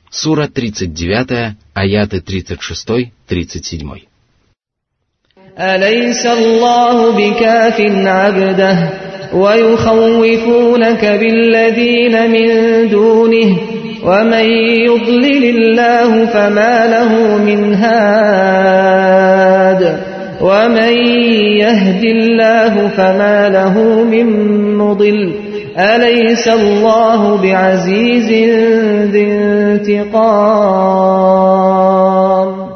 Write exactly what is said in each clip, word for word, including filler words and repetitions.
Сура тридцать девять, аяты тридцать шесть тридцать семь. أليس الله بكاف عبده ويخوفونك بالذين من دونه ومن يضلل الله فما له من هاد ومن يهد الله فما له من مضل أليس الله بعزيز ذي انتقام.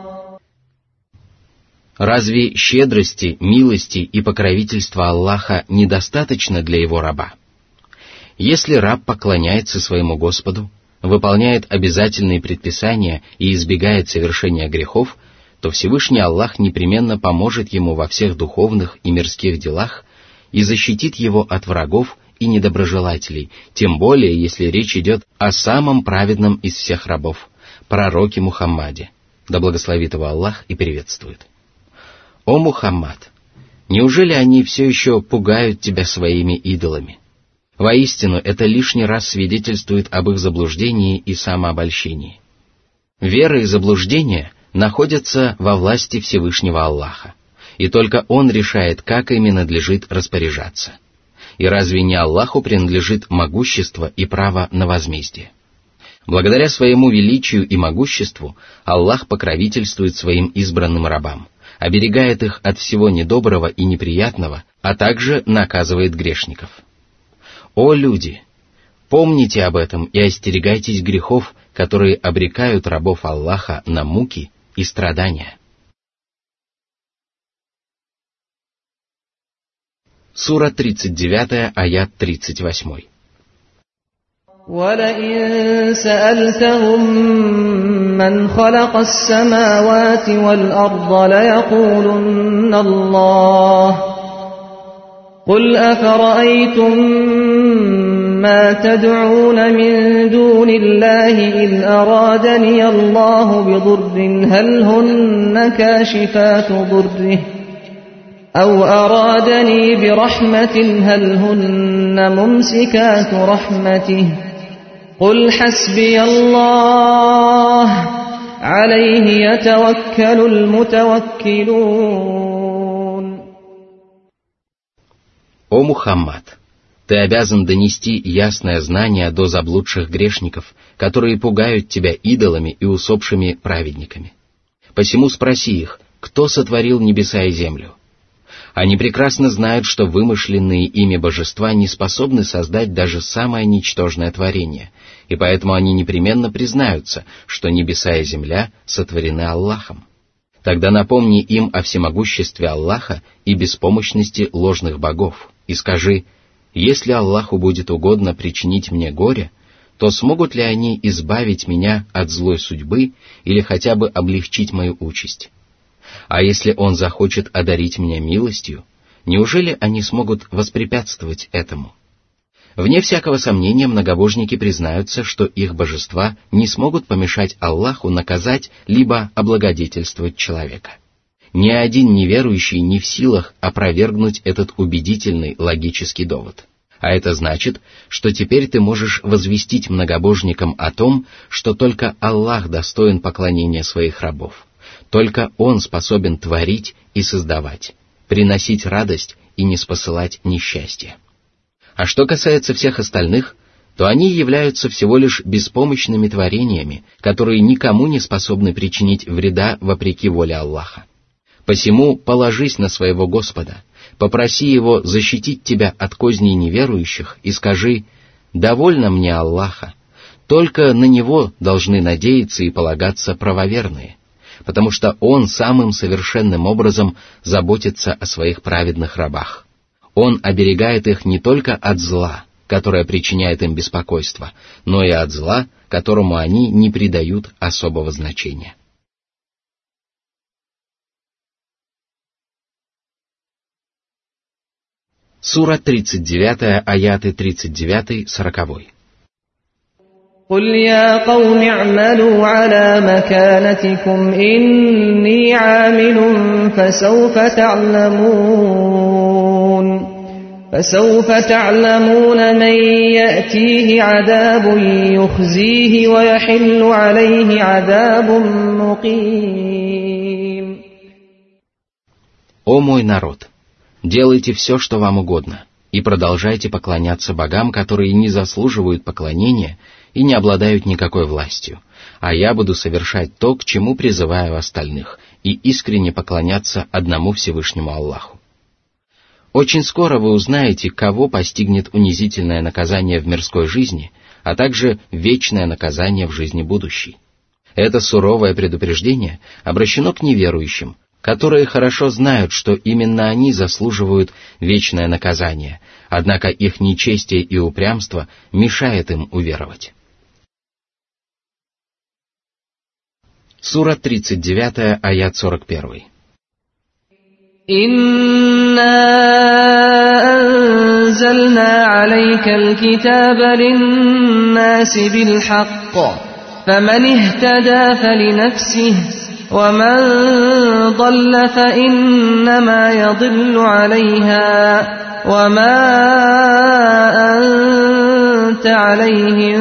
Разве щедрости, милости и покровительства Аллаха недостаточно для его раба? Если раб поклоняется своему Господу, выполняет обязательные предписания и избегает совершения грехов, то Всевышний Аллах непременно поможет ему во всех духовных и мирских делах и защитит его от врагов и недоброжелателей, тем более, если речь идет о самом праведном из всех рабов, пророке Мухаммаде, да благословит его Аллах и приветствует. «О Мухаммад, неужели они все еще пугают тебя своими идолами? Воистину, это лишний раз свидетельствует об их заблуждении и самообольщении. Вера и заблуждение находятся во власти Всевышнего Аллаха, и только Он решает, как ими надлежит распоряжаться. И разве не Аллаху принадлежит могущество и право на возмездие? Благодаря своему величию и могуществу Аллах покровительствует своим избранным рабам, оберегает их от всего недоброго и неприятного, а также наказывает грешников. О люди! Помните об этом и остерегайтесь грехов, которые обрекают рабов Аллаха на муки и страдания». Сура тридцать девять, аят тридцать восемь. وَلَئِن سَأَلْتَهُم مَّنْ خَلَقَ السَّمَاوَاتِ وَالْأَرْضَ لَيَقُولُنَّ اللَّهُ قُلْ أَفَرَأَيْتُم مَّا تَدْعُونَ مِن دُونِ اللَّهِ إِنْ أَرَادَنِيَ اللَّهُ بِضُرٍّ هَلْ هُنَّ كَاشِفَاتُ ضُرِّهِ أَوْ أَرَادَنِي بِرَحْمَةٍ هَلْ هُنَّ مُمْسِكَاتُ رَحْمَتِهِ قُلْ حَسْبِيَ اللَّهُ عَلَيْهِ يَتَوَكَّلُ الْمُتَوَكِّلُونَ. О Мухаммад, ты обязан донести ясное знание до заблудших грешников, которые пугают тебя идолами и усопшими праведниками. Посему спроси их, кто сотворил небеса и землю. Они прекрасно знают, что вымышленные ими божества не способны создать даже самое ничтожное творение, и поэтому они непременно признаются, что небеса и земля сотворены Аллахом. Тогда напомни им о всемогуществе Аллаха и беспомощности ложных богов, и скажи: если Аллаху будет угодно причинить мне горе, то смогут ли они избавить меня от злой судьбы или хотя бы облегчить мою участь? А если Он захочет одарить меня милостью, неужели они смогут воспрепятствовать этому? Вне всякого сомнения многобожники признаются, что их божества не смогут помешать Аллаху наказать либо облагодетельствовать человека. Ни один неверующий не в силах опровергнуть этот убедительный логический довод. А это значит, что теперь ты можешь возвестить многобожникам о том, что только Аллах достоин поклонения своих рабов. Только Он способен творить и создавать, приносить радость и ниспосылать несчастье. А что касается всех остальных, то они являются всего лишь беспомощными творениями, которые никому не способны причинить вреда вопреки воле Аллаха. Посему положись на своего Господа, попроси Его защитить тебя от козней неверующих и скажи: «Довольно мне Аллаха, только на Него должны надеяться и полагаться правоверные, потому что Он самым совершенным образом заботится о своих праведных рабах. Он оберегает их не только от зла, которое причиняет им беспокойство, но и от зла, которому они не придают особого значения». Сура тридцать девять, аяты тридцать девять сорок. قُلْ يَا قَوْمِ اعْمَلُوا عَلَى مَكَانَتِكُمْ إِنِّي عَامِلٌ فَسَوْفَ تَعْلَمُونَ فسوف تعلمون من يأتيه عذاب يخزيه ويحل عليه عذاب مقيم. О мой народ, делайте все, что вам угодно, и продолжайте поклоняться богам, которые не заслуживают поклонения и не обладают никакой властью, а я буду совершать то, к чему призываю остальных, и искренне поклоняться одному Всевышнему Аллаху. Очень скоро вы узнаете, кого постигнет унизительное наказание в мирской жизни, а также вечное наказание в жизни будущей. Это суровое предупреждение обращено к неверующим, которые хорошо знают, что именно они заслуживают вечное наказание, однако их нечестие и упрямство мешает им уверовать. Сура тридцать девять, аят сорок один. إِنَّا أَنزَلْنَا عَلَيْكَ الْكِتَابَ لِلنَّاسِ بِالْحَقِّ فَمَنِ اهْتَدَى فَلِنَفْسِهِ وَمَنْ ضَلَّ فَإِنَّمَا يَضِلُّ عَلَيْهَا وَمَا أَنْتَ عَلَيْهِمْ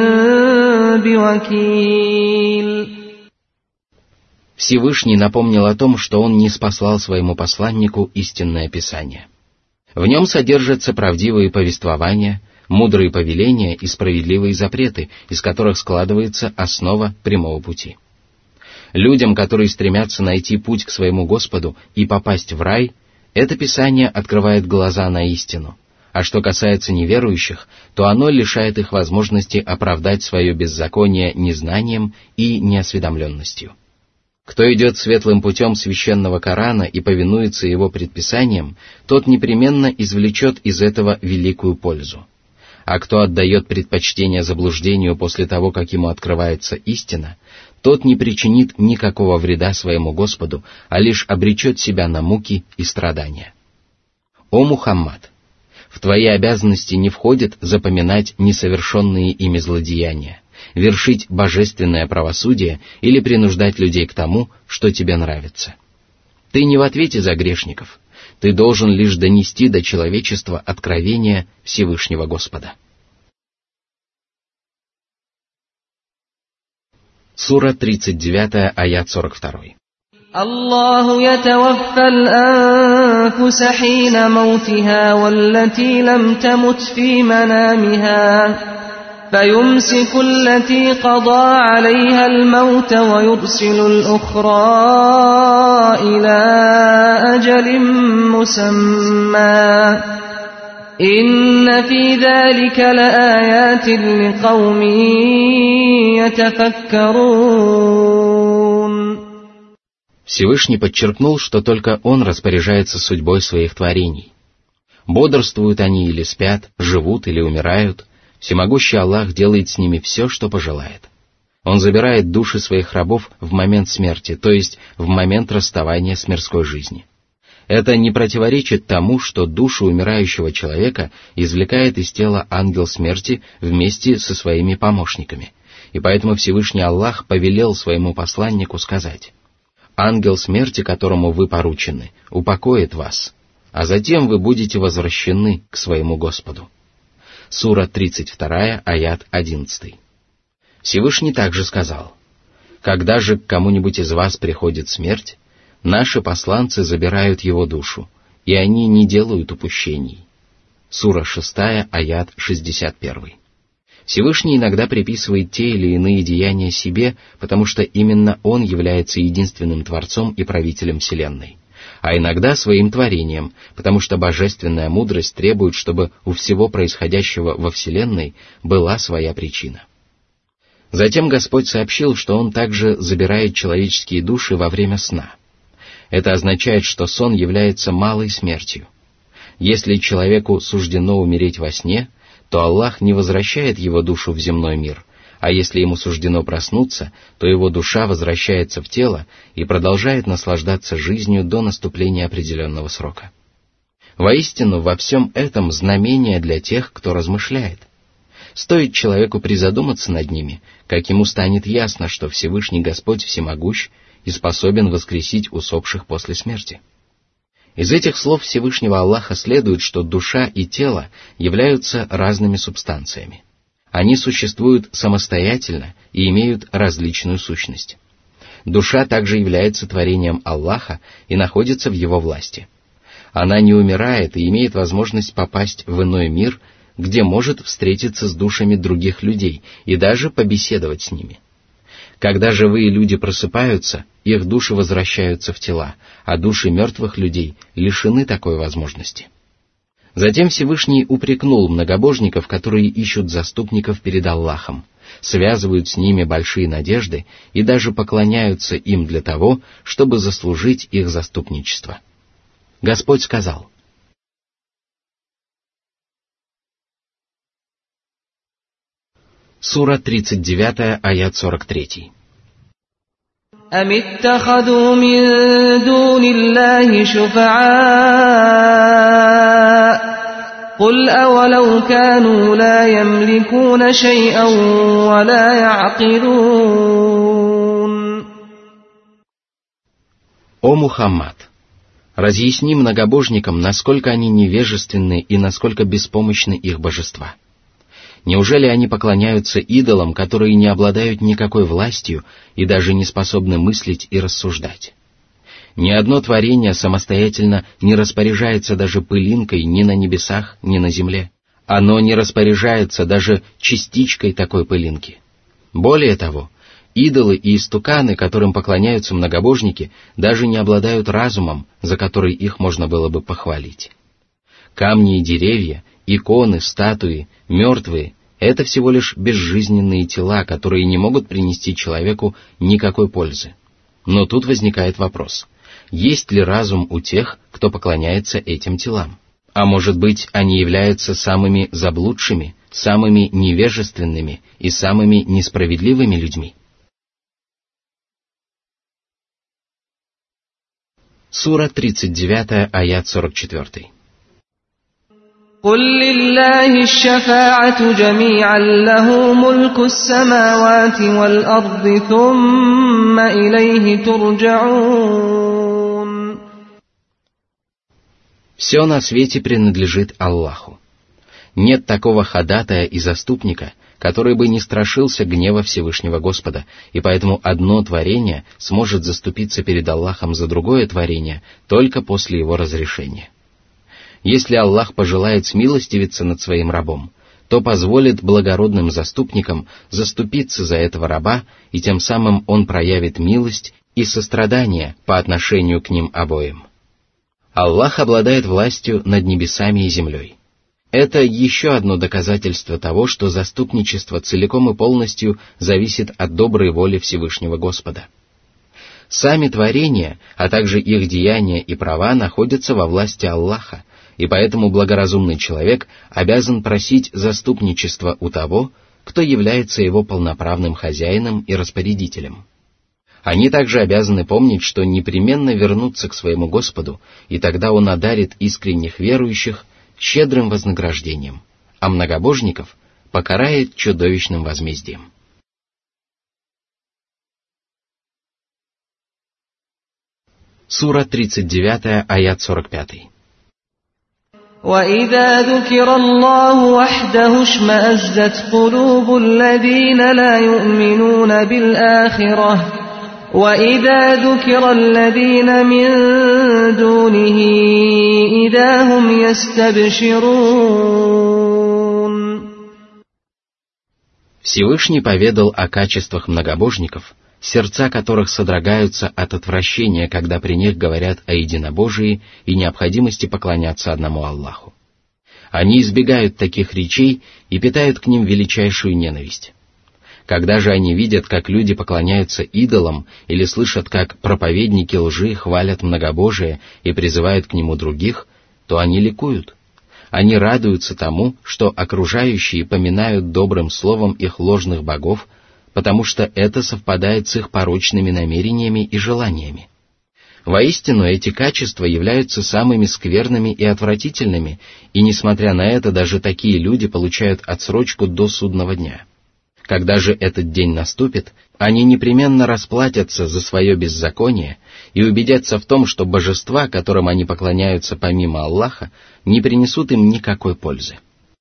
بِوَكِيلٍ. Всевышний напомнил о том, что он ниспослал своему посланнику истинное Писание. В нем содержатся правдивые повествования, мудрые повеления и справедливые запреты, из которых складывается основа прямого пути. Людям, которые стремятся найти путь к своему Господу и попасть в рай, это Писание открывает глаза на истину, а что касается неверующих, то оно лишает их возможности оправдать свое беззаконие незнанием и неосведомленностью. Кто идет светлым путем священного Корана и повинуется его предписаниям, тот непременно извлечет из этого великую пользу. А кто отдает предпочтение заблуждению после того, как ему открывается истина, тот не причинит никакого вреда своему Господу, а лишь обречет себя на муки и страдания. О Мухаммад! В твои обязанности не входит запоминать несовершенные ими злодеяния, вершить божественное правосудие или принуждать людей к тому, что тебе нравится. Ты не в ответе за грешников, ты должен лишь донести до человечества откровение Всевышнего Господа. Сура тридцать девять, аят сорок два. الله يتوفى الأنفس حين موتها والتي لم تمت في منامها فيمسك التي قضى عليها الموت ويرسل الأخرى إلى أجل مسمى إن في ذلك لآيات لقوم يتفكرون. Всевышний подчеркнул, что только Он распоряжается судьбой своих творений. Бодрствуют они или спят, живут или умирают, всемогущий Аллах делает с ними все, что пожелает. Он забирает души своих рабов в момент смерти, то есть в момент расставания с мирской жизнью. Это не противоречит тому, что душу умирающего человека извлекает из тела ангел смерти вместе со своими помощниками, и поэтому Всевышний Аллах повелел своему посланнику сказать: «Ангел смерти, которому вы поручены, упокоит вас, а затем вы будете возвращены к своему Господу». Сура тридцать два, аят одиннадцать. Всевышний также сказал: «Когда же к кому-нибудь из вас приходит смерть, наши посланцы забирают его душу, и они не делают упущений». Сура шесть, аят шестьдесят один. Всевышний иногда приписывает те или иные деяния себе, потому что именно Он является единственным Творцом и правителем Вселенной, а иногда своим творением, потому что божественная мудрость требует, чтобы у всего происходящего во Вселенной была своя причина. Затем Господь сообщил, что Он также забирает человеческие души во время сна. Это означает, что сон является малой смертью. Если человеку суждено умереть во сне, то Аллах не возвращает его душу в земной мир, а если ему суждено проснуться, то его душа возвращается в тело и продолжает наслаждаться жизнью до наступления определенного срока. Воистину, во всем этом знамение для тех, кто размышляет. Стоит человеку призадуматься над ними, как ему станет ясно, что Всевышний Господь всемогущ и способен воскресить усопших после смерти. Из этих слов Всевышнего Аллаха следует, что душа и тело являются разными субстанциями. Они существуют самостоятельно и имеют различную сущность. Душа также является творением Аллаха и находится в его власти. Она не умирает и имеет возможность попасть в иной мир, где может встретиться с душами других людей и даже побеседовать с ними. Когда живые люди просыпаются, их души возвращаются в тела, а души мертвых людей лишены такой возможности. Затем Всевышний упрекнул многобожников, которые ищут заступников перед Аллахом, связывают с ними большие надежды и даже поклоняются им для того, чтобы заслужить их заступничество. Господь сказал: Сура тридцать девять, аят сорок три. أَمِ اتَّخَذُوا مِن دُونِ اللَّهِ شُفَعَاءَ قُلْ أَوَلَوْ كَانُوا لَا يَمْلِكُونَ شَيْئًا وَلَا يَعْقِلُونَ. О Мухаммад! Разъясни многобожникам, насколько они невежественны и насколько беспомощны их божества. Неужели они поклоняются идолам, которые не обладают никакой властью и даже не способны мыслить и рассуждать? Ни одно творение самостоятельно не распоряжается даже пылинкой ни на небесах, ни на земле. Оно не распоряжается даже частичкой такой пылинки. Более того, идолы и истуканы, которым поклоняются многобожники, даже не обладают разумом, за который их можно было бы похвалить. Камни и деревья, иконы, статуи, мертвые — это всего лишь безжизненные тела, которые не могут принести человеку никакой пользы. Но тут возникает вопрос: есть ли разум у тех, кто поклоняется этим телам? А может быть, они являются самыми заблудшими, самыми невежественными и самыми несправедливыми людьми? Сура тридцать девять, аят сорок четыре. قُلْ لِلَّهِ الشَّفَاعَةُ جَمِيعًا لَهُ مُلْكُ السَّمَاوَاتِ وَالْأَرْضِ ثُمَّ إِلَيْهِ تُرْجَعُونَ. Все на свете принадлежит Аллаху. Нет такого ходатая и заступника, который бы не страшился гнева Всевышнего Господа, и поэтому одно творение сможет заступиться перед Аллахом за другое творение только после его разрешения. Если Аллах пожелает смилостивиться над своим рабом, то позволит благородным заступникам заступиться за этого раба, и тем самым он проявит милость и сострадание по отношению к ним обоим. Аллах обладает властью над небесами и землей. Это еще одно доказательство того, что заступничество целиком и полностью зависит от доброй воли Всевышнего Господа. Сами творения, а также их деяния и права находятся во власти Аллаха, и поэтому благоразумный человек обязан просить заступничества у того, кто является его полноправным хозяином и распорядителем. Они также обязаны помнить, что непременно вернутся к своему Господу, и тогда Он одарит искренних верующих щедрым вознаграждением, а многобожников покарает чудовищным возмездием. Сура тридцать девять, аят сорок пять. وَإِذَا ذُكِرَ اللَّهُ وَحْدَهُ اشْمَأَزَّتْ قُلُوبُ الَّذِينَ لَا يُؤْمِنُونَ بِالْآخِرَةِ وَإِذَا ذُكِرَ الَّذِينَ مِن دُونِهِ إِذَا هُمْ يَسْتَبْشِرُونَ. Всевышний поведал о качествах многобожников, сердца которых содрогаются от отвращения, когда при них говорят о единобожии и необходимости поклоняться одному Аллаху. Они избегают таких речей и питают к ним величайшую ненависть. Когда же они видят, как люди поклоняются идолам, или слышат, как проповедники лжи хвалят многобожие и призывают к нему других, то они ликуют. Они радуются тому, что окружающие поминают добрым словом их ложных богов, потому что это совпадает с их порочными намерениями и желаниями. Воистину, эти качества являются самыми скверными и отвратительными, и, несмотря на это, даже такие люди получают отсрочку до судного дня. Когда же этот день наступит, они непременно расплатятся за свое беззаконие и убедятся в том, что божества, которым они поклоняются помимо Аллаха, не принесут им никакой пользы.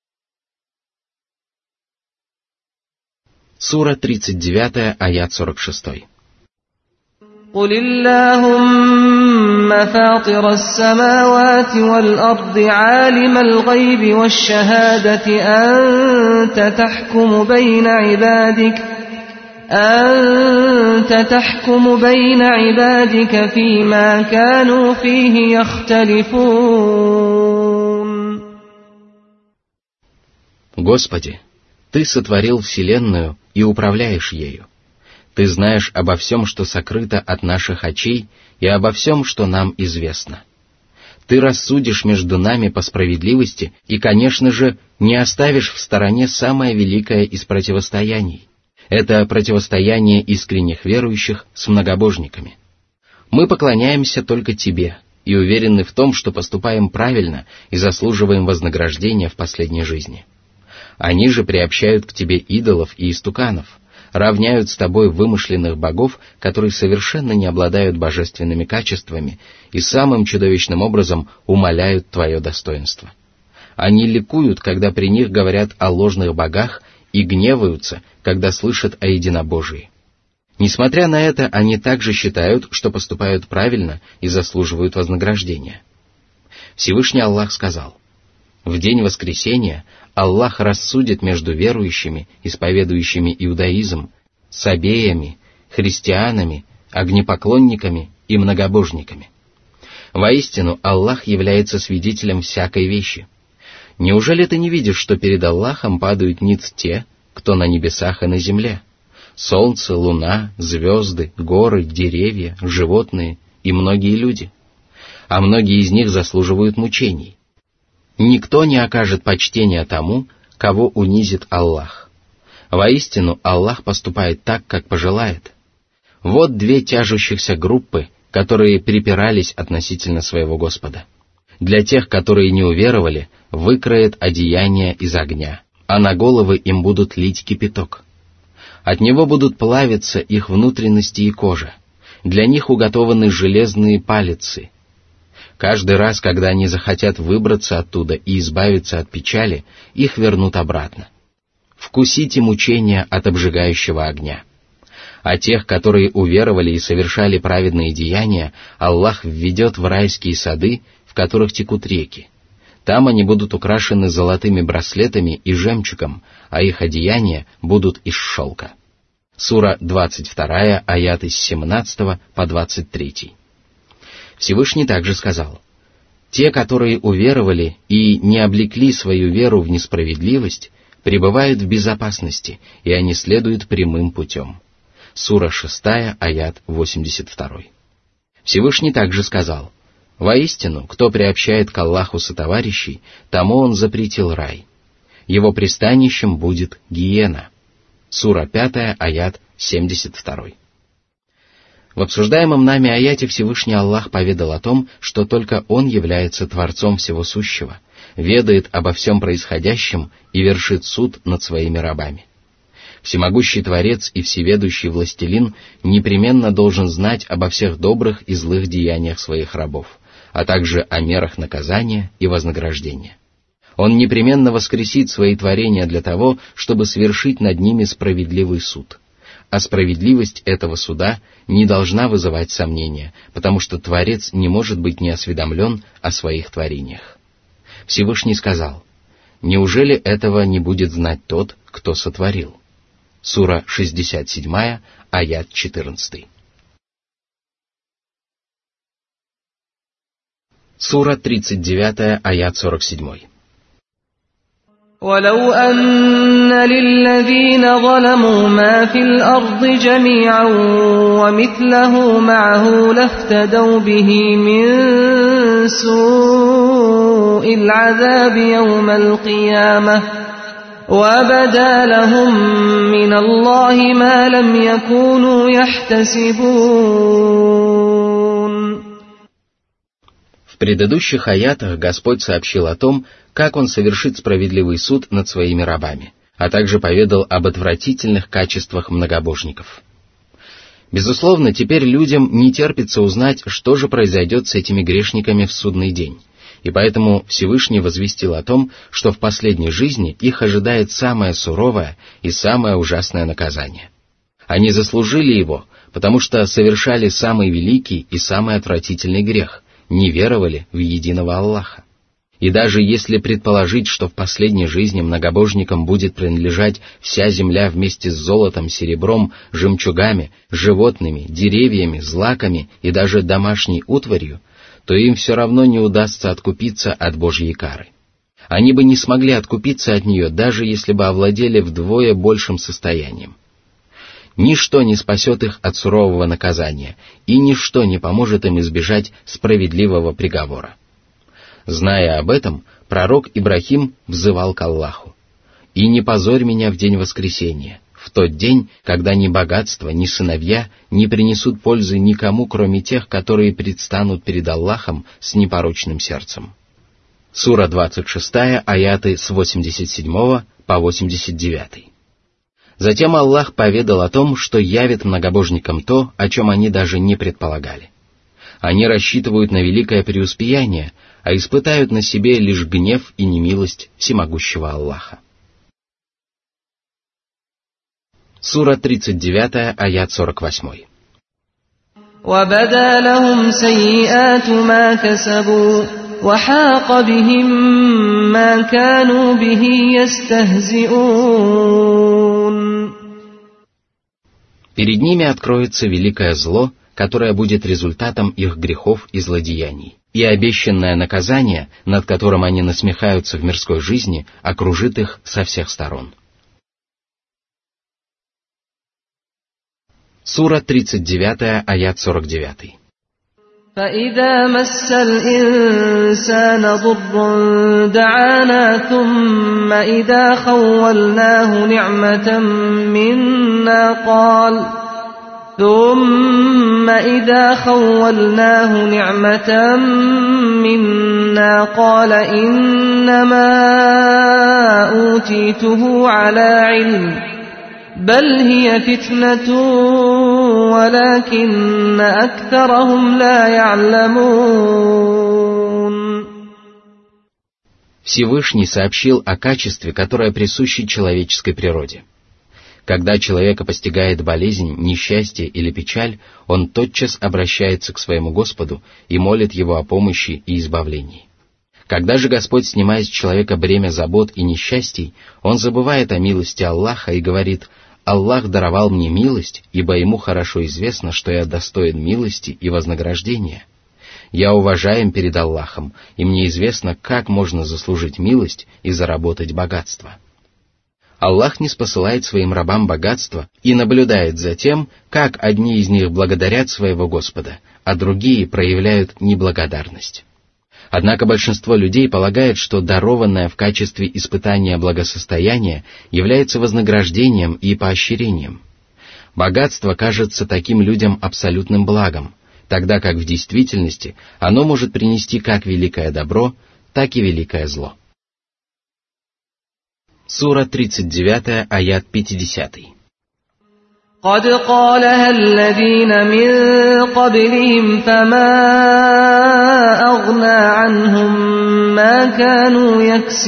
Сура тридцать девять, аят сорок шесть. قل اللهم فاطر السماوات والأرض عالم الغيب والشهادة أنت تحكم بين عبادك أنت تحكم بين عبادك فيما كانوا فيه يختلفون. Господи, Ты сотворил вселенную и управляешь ею. Ты знаешь обо всем, что сокрыто от наших очей, и обо всем, что нам известно. Ты рассудишь между нами по справедливости и, конечно же, не оставишь в стороне самое великое из противостояний. Это противостояние искренних верующих с многобожниками. Мы поклоняемся только Тебе и уверены в том, что поступаем правильно и заслуживаем вознаграждения в последней жизни. Они же приобщают к Тебе идолов и истуканов, равняют с Тобой вымышленных богов, которые совершенно не обладают божественными качествами и самым чудовищным образом умаляют Твое достоинство. Они ликуют, когда при них говорят о ложных богах, и гневаются, когда слышат о единобожии. Несмотря на это, они также считают, что поступают правильно и заслуживают вознаграждения. Всевышний Аллах сказал: «В день воскресения Аллах рассудит между верующими, исповедующими иудаизм, сабеями, христианами, огнепоклонниками и многобожниками. Воистину, Аллах является свидетелем всякой вещи. Неужели ты не видишь, что перед Аллахом падают ниц те, кто на небесах и на земле? Солнце, луна, звезды, горы, деревья, животные и многие люди. А многие из них заслуживают мучений. Никто не окажет почтения тому, кого унизит Аллах. Воистину, Аллах поступает так, как пожелает. Вот две тяжущихся группы, которые припирались относительно своего Господа. Для тех, которые не уверовали, выкроет одеяние из огня, а на головы им будут лить кипяток. От него будут плавиться их внутренности и кожа. Для них уготованы железные палицы. Каждый раз, когда они захотят выбраться оттуда и избавиться от печали, их вернут обратно. Вкусите мучения от обжигающего огня. А тех, которые уверовали и совершали праведные деяния, Аллах введет в райские сады, в которых текут реки. Там они будут украшены золотыми браслетами и жемчугом, а их одеяния будут из шелка. Сура двадцать два, аяты с семнадцатого по двадцать третий. Всевышний также сказал: «Те, которые уверовали и не облекли свою веру в несправедливость, пребывают в безопасности, и они следуют прямым путем». Сура шесть, аят восемьдесят два. Всевышний также сказал: «Воистину, кто приобщает к Аллаху сотоварищей, тому он запретил рай. Его пристанищем будет гиена». Сура пять, аят семьдесят два. В обсуждаемом нами аяте Всевышний Аллах поведал о том, что только Он является Творцом всего сущего, ведает обо всем происходящем и вершит суд над своими рабами. Всемогущий Творец и всеведущий Властелин непременно должен знать обо всех добрых и злых деяниях своих рабов, а также о мерах наказания и вознаграждения. Он непременно воскресит свои творения для того, чтобы свершить над ними справедливый суд. А справедливость этого суда не должна вызывать сомнения, потому что Творец не может быть неосведомлен о своих творениях. Всевышний сказал: «Неужели этого не будет знать тот, кто сотворил?» Сура шестьдесят семь, аят четырнадцатый. Сура тридцать девять, аят сорок семь. ولو أن للذين ظلموا ما في الأرض جميعا ومثله معه لافتدوا به من سوء العذاب يوم القيامة وبدا لهم من الله ما لم يكونوا يحتسبون. В предыдущих аятах Господь сообщил о том, как Он совершит справедливый суд над своими рабами, а также поведал об отвратительных качествах многобожников. Безусловно, теперь людям не терпится узнать, что же произойдет с этими грешниками в судный день, и поэтому Всевышний возвестил о том, что в последней жизни их ожидает самое суровое и самое ужасное наказание. Они заслужили его, потому что совершали самый великий и самый отвратительный грех, не веровали в единого Аллаха. И даже если предположить, что в последней жизни многобожникам будет принадлежать вся земля вместе с золотом, серебром, жемчугами, животными, деревьями, злаками и даже домашней утварью, то им все равно не удастся откупиться от Божьей кары. Они бы не смогли откупиться от нее, даже если бы овладели вдвое большим состоянием. Ничто не спасет их от сурового наказания, и ничто не поможет им избежать справедливого приговора. Зная об этом, пророк Ибрахим взывал к Аллаху: «И не позорь меня в день воскресения, в тот день, когда ни богатство, ни сыновья не принесут пользы никому, кроме тех, которые предстанут перед Аллахом с непорочным сердцем». Сура двадцать шесть, аяты с восемьдесят седьмого по восемьдесят девятый. Затем Аллах поведал о том, что явит многобожникам то, о чем они даже не предполагали. Они рассчитывают на великое преуспеяние, а испытают на себе лишь гнев и немилость всемогущего Аллаха. Сура тридцать девять, аят сорок восемь. وَبَدَا لَهُمْ سَيِّئَاتُ مَا كَسَبُوا وَحَاقَ بِهِمْ مَا كَانُوا بِهِ يَسْتَهْزِئُونَ. Перед ними откроется великое зло, которое будет результатом их грехов и злодеяний, и обещанное наказание, над которым они насмехаются в мирской жизни, окружит их со всех сторон. Сура тридцать девять, аят сорок девять. فَإِذَا مَسَّ الْإِنسَانَ ضُرٌّ دَعَانَا ثُمَّ إِذَا خَوَّلْنَاهُ نِعْمَةً مِنَّا قَالَ ثُمَّ إِذَا خَوَّلْنَاهُ نِعْمَةً مِنَّا قَالَ إِنَّمَا أُوتِيتُهُ عَلَى عِلْمٍ بل هي فتنة ولكن أكثرهم لا يعلمون. Всевышний сообщил о качестве, которое присуще человеческой природе. Когда человека постигает болезнь, несчастье или печаль, он тотчас обращается к своему Господу и молит его о помощи и избавлении. Когда же Господь снимает с человека бремя забот и несчастий, он забывает о милости Аллаха и говорит: «Аллах даровал мне милость, ибо ему хорошо известно, что я достоин милости и вознаграждения. Я уважаем перед Аллахом, и мне известно, как можно заслужить милость и заработать богатство». Аллах ниспосылает своим рабам богатство и наблюдает за тем, как одни из них благодарят своего Господа, а другие проявляют неблагодарность. Однако большинство людей полагает, что дарованное в качестве испытания благосостояние является вознаграждением и поощрением. Богатство кажется таким людям абсолютным благом, тогда как в действительности оно может принести как великое добро, так и великое зло. Сура тридцать девять, аят пятьдесят. قد قالها الذين من قبلهم فما أغنى عنهم ما كانوا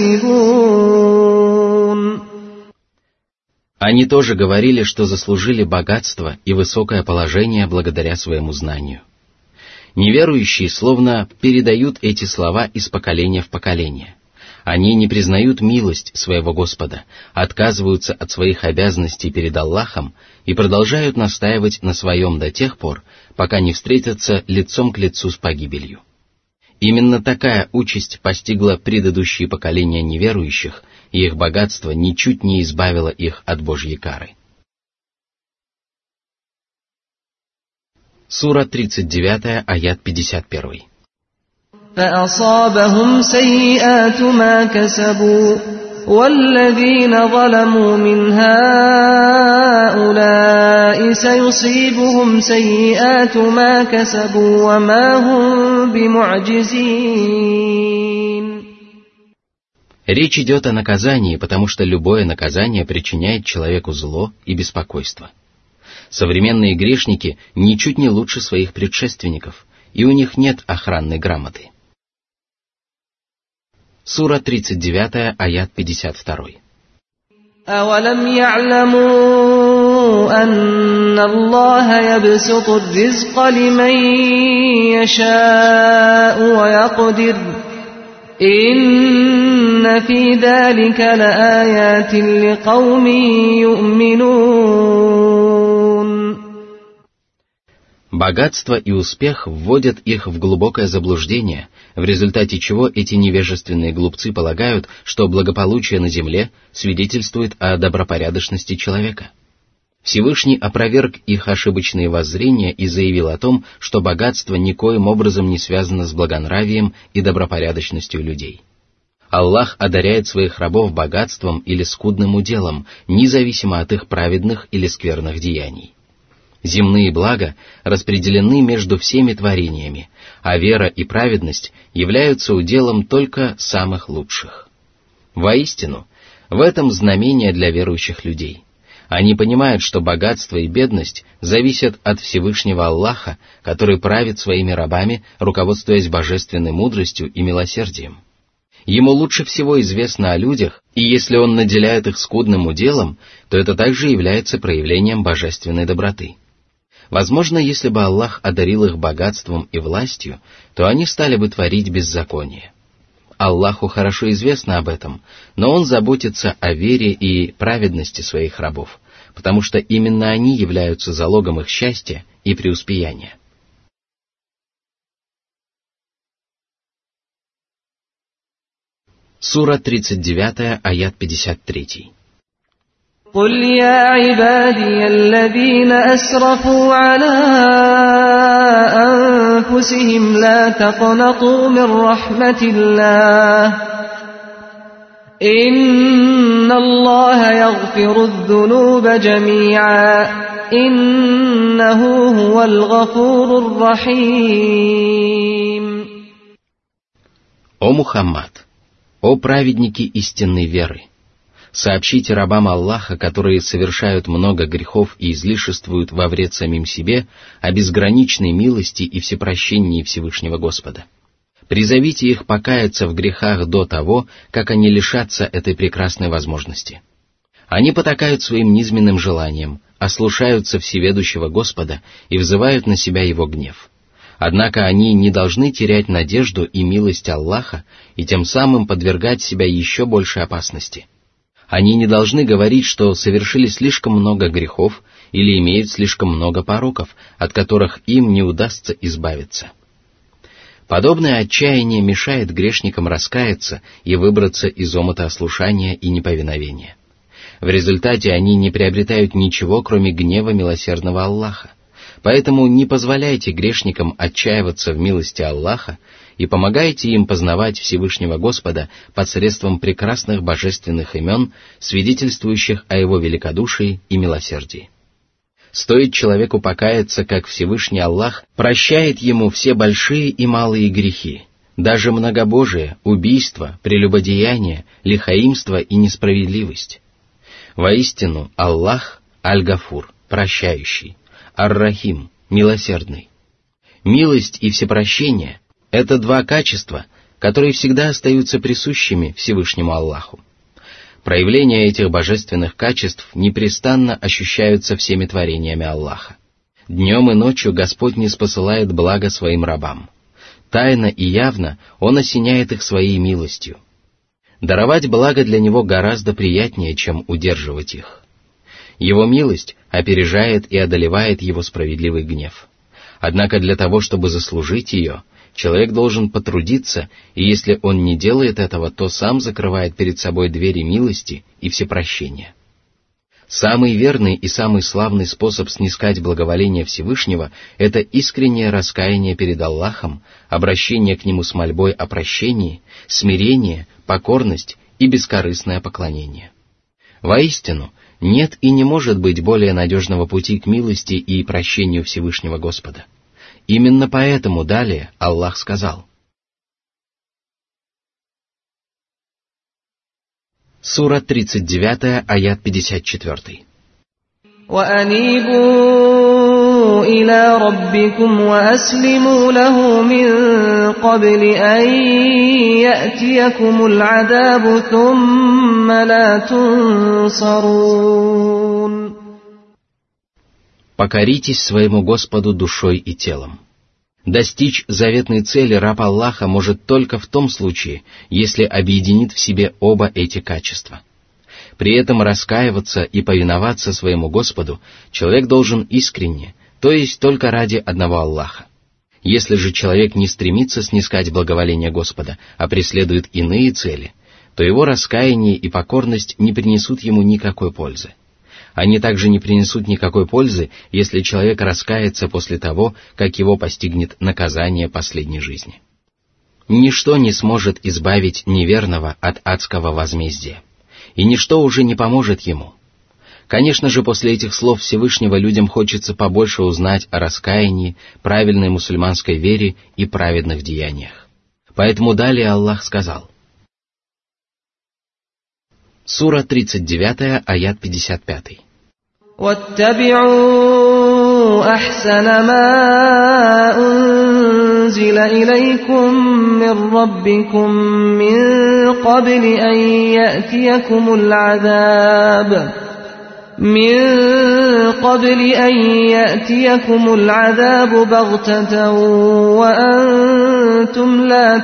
يكسبون. Они тоже говорили, что заслужили богатство и высокое положение благодаря своему знанию. Неверующие словно передают эти слова из поколения в поколение. Они не признают милость своего Господа, отказываются от своих обязанностей перед Аллахом и продолжают настаивать на своем до тех пор, пока не встретятся лицом к лицу с погибелью. Именно такая участь постигла предыдущие поколения неверующих, и их богатство ничуть не избавило их от Божьей кары. Сура тридцать девять, аят пятьдесят один. فأصابهم سيئات ما كسبوا والذين ظلموا من هؤلاء سيصيبهم سيئات ما كسبوا وما هم بمعجزين. Речь идет о наказании, потому что любое наказание причиняет человеку зло и беспокойство. Современные грешники ничуть не лучше своих предшественников, и у них нет охранной грамоты. Сура тридцать девять, аят пятьдесят два. أَوَلَمْ يَعْلَمُوا أَنَّ اللَّهَ يَبْسُطُ الرِّزْقَ لِمَن يَشَاءُ وَيَقْدِرُ إِنَّ فِي ذَلِكَ لَآيَاتٍ لِقَوْمٍ يُؤْمِنُونَ. Богатство и успех вводят их в глубокое заблуждение, в результате чего эти невежественные глупцы полагают, что благополучие на земле свидетельствует о добропорядочности человека. Всевышний опроверг их ошибочные воззрения и заявил о том, что богатство никоим образом не связано с благонравием и добропорядочностью людей. Аллах одаряет своих рабов богатством или скудным уделом, независимо от их праведных или скверных деяний. Земные блага распределены между всеми творениями, а вера и праведность являются уделом только самых лучших. Воистину, в этом знамение для верующих людей. Они понимают, что богатство и бедность зависят от Всевышнего Аллаха, который правит своими рабами, руководствуясь божественной мудростью и милосердием. Ему лучше всего известно о людях, и если он наделяет их скудным уделом, то это также является проявлением божественной доброты. Возможно, если бы Аллах одарил их богатством и властью, то они стали бы творить беззаконие. Аллаху хорошо известно об этом, но Он заботится о вере и праведности своих рабов, потому что именно они являются залогом их счастья и преуспеяния. Сура тридцать девять, аят пятьдесят три. قُلْ يَا عِبَادِيَ الَّذِينَ أَسْرَفُوا عَلَىٰ أَنفُسِهِمْ لَا تَقْنَطُوا مِنْ رَحْمَةِ اللَّهِ إِنَّ اللَّهَ يَغْفِرُ الذُّنُوبَ جَمِيعًا إِنَّهُ هُوَ الْغَفُورُ الرَّحِيمُ. О Мухаммад, о праведники истинной веры! Сообщите рабам Аллаха, которые совершают много грехов и излишествуют во вред самим себе, о безграничной милости и всепрощении Всевышнего Господа. Призовите их покаяться в грехах до того, как они лишатся этой прекрасной возможности. Они потакают своим низменным желаниям, ослушаются всеведущего Господа и взывают на себя Его гнев. Однако они не должны терять надежду и милость Аллаха и тем самым подвергать себя еще большей опасности. Они не должны говорить, что совершили слишком много грехов или имеют слишком много пороков, от которых им не удастся избавиться. Подобное отчаяние мешает грешникам раскаяться и выбраться из омута ослушания и неповиновения. В результате они не приобретают ничего, кроме гнева милосердного Аллаха. Поэтому не позволяйте грешникам отчаиваться в милости Аллаха и помогайте им познавать Всевышнего Господа посредством прекрасных божественных имен, свидетельствующих о Его великодушии и милосердии. Стоит человеку покаяться, как Всевышний Аллах прощает ему все большие и малые грехи, даже многобожие, убийство, прелюбодеяние, лихаимство и несправедливость. Воистину, Аллах Аль-Гафур, прощающий, Ар-Рахим, милосердный. Милость и всепрощение — это два качества, которые всегда остаются присущими Всевышнему Аллаху. Проявления этих божественных качеств непрестанно ощущаются всеми творениями Аллаха. Днем и ночью Господь ниспосылает благо своим рабам. Тайно и явно Он осеняет их своей милостью. Даровать благо для Него гораздо приятнее, чем удерживать их. Его милость опережает и одолевает Его справедливый гнев. Однако для того, чтобы заслужить ее, человек должен потрудиться, и если он не делает этого, то сам закрывает перед собой двери милости и всепрощения. Самый верный и самый славный способ снискать благоволение Всевышнего — это искреннее раскаяние перед Аллахом, обращение к Нему с мольбой о прощении, смирение, покорность и бескорыстное поклонение. Воистину, нет и не может быть более надежного пути к милости и прощению Всевышнего Господа. Именно поэтому далее Аллах сказал: Сура тридцать девять, аят пятьдесят четыре. وَأَنِيبُوا إِلَى رَبِّكُمْ وَأَسْلِمُوا لَهُ مِن قَبْلِ أَن يَأْتِيَكُمُ الْعَذَابُ ثُمَّ لَا تُنصَرُونَ. Покоритесь своему Господу душой и телом. Достичь заветной цели раб Аллаха может только в том случае, если объединит в себе оба эти качества. При этом раскаиваться и повиноваться своему Господу человек должен искренне, то есть только ради одного Аллаха. Если же человек не стремится снискать благоволение Господа, а преследует иные цели, то его раскаяние и покорность не принесут ему никакой пользы. Они также не принесут никакой пользы, если человек раскается после того, как его постигнет наказание последней жизни. Ничто не сможет избавить неверного от адского возмездия, и ничто уже не поможет ему. Конечно же, после этих слов Всевышнего людям хочется побольше узнать о раскаянии, правильной мусульманской вере и праведных деяниях. Поэтому далее Аллах сказал. Сура тридцать девять, аят пятьдесят пять. وَاتَّبِعُوا أَحْسَنَ مَا أُنزِلَ إِلَيْكُم مِّن رَّبِّكُم مِّن قَبْلِ أَن يَأْتِيَكُمُ الْعَذَابُ مِن قَبْلِ أَن يَأْتِيَكُمُ الْعَذَابُ بَغْتَةً وَأَنتُمْ لَا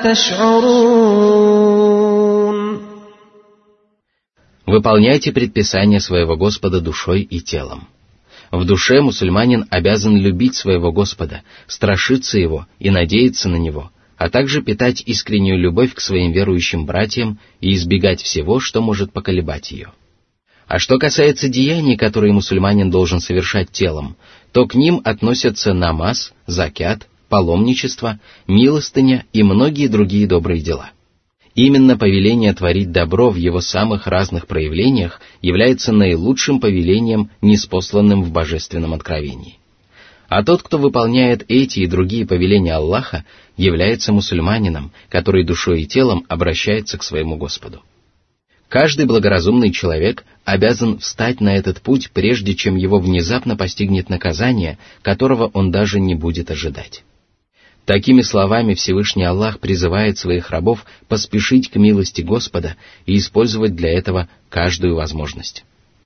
تَشْعُرُونَ. Выполняйте предписания своего Господа душой и телом. В душе мусульманин обязан любить своего Господа, страшиться Его и надеяться на Него, а также питать искреннюю любовь к своим верующим братьям и избегать всего, что может поколебать ее. А что касается деяний, которые мусульманин должен совершать телом, то к ним относятся намаз, закят, паломничество, милостыня и многие другие добрые дела. Именно повеление творить добро в его самых разных проявлениях является наилучшим повелением, ниспосланным в божественном откровении. А тот, кто выполняет эти и другие повеления Аллаха, является мусульманином, который душой и телом обращается к своему Господу. Каждый благоразумный человек обязан встать на этот путь, прежде чем его внезапно постигнет наказание, которого он даже не будет ожидать. Такими словами Всевышний Аллах призывает своих рабов поспешить к милости Господа и использовать для этого каждую возможность.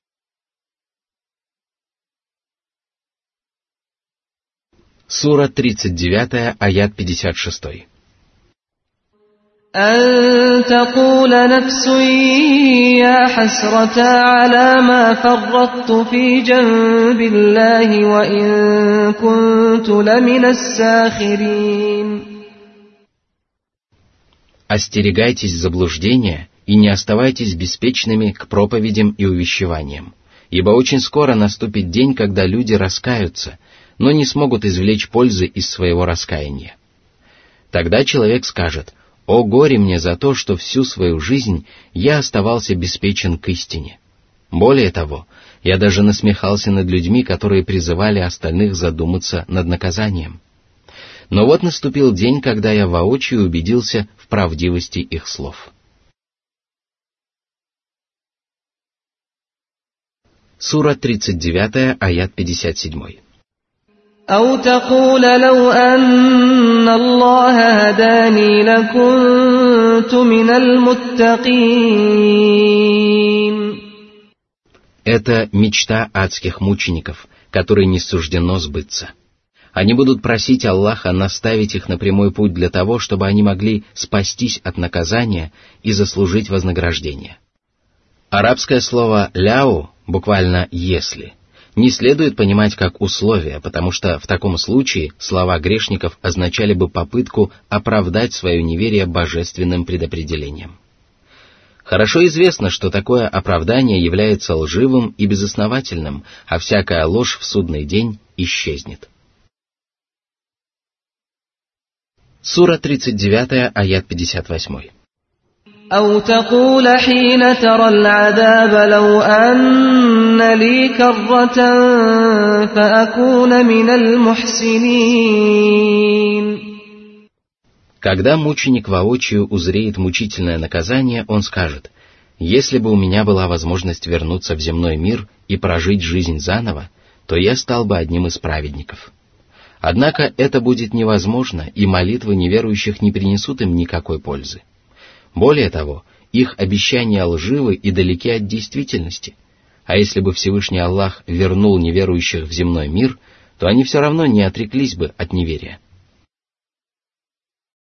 Сура тридцать девять, аят пятьдесят шесть. أَن تَقُولَ نَفْسٌ يَا حَسْرَتَا عَلَى مَا فَرَّطتُ فِي جَنبِ اللَّهِ وَإِن كُنتُ لَمِنَ السَّاخِرِينَ. Остерегайтесь заблуждения и не оставайтесь беспечными к проповедям и увещеваниям, ибо очень скоро наступит день, когда люди раскаются, но не смогут извлечь пользы из своего раскаяния. Тогда человек скажет: «О горе мне за то, что всю свою жизнь я оставался беспечен к истине. Более того, я даже насмехался над людьми, которые призывали остальных задуматься над наказанием. Но вот наступил день, когда я воочию убедился в правдивости их слов». Сура тридцать девять, аят пятьдесят семь. أَوْ تَقُولَ لَوْ أَنَّ اللَّهَ هَدَانِي لَكُنتُ مِنَ الْمُتَّقِينَ. Это мечта адских мучеников, которой не суждено сбыться. Они будут просить Аллаха наставить их на прямой путь для того, чтобы они могли спастись от наказания и заслужить вознаграждение. Арабское слово «ляу», буквально «если», не следует понимать как условие, потому что в таком случае слова грешников означали бы попытку оправдать свое неверие божественным предопределением. Хорошо известно, что такое оправдание является лживым и безосновательным, а всякая ложь в судный день исчезнет. Сура тридцать девять, аят пятьдесят восемь. أَوْ تَقُولَ حِينَ تَرَى الْعَذَابَ لَوْ أَنَّ لِي كَرَّةً فَأَكُونَ مِنَ الْمُحْسِنِينَ. Когда мученик воочию узреет мучительное наказание, он скажет: Если бы у меня была возможность вернуться в земной мир и прожить жизнь заново, то я стал бы одним из праведников. Однако это будет невозможно, и молитвы неверующих не принесут им никакой пользы. Более того, их обещания лживы и далеки от действительности. А если бы Всевышний Аллах вернул неверующих в земной мир, то они все равно не отреклись бы от неверия.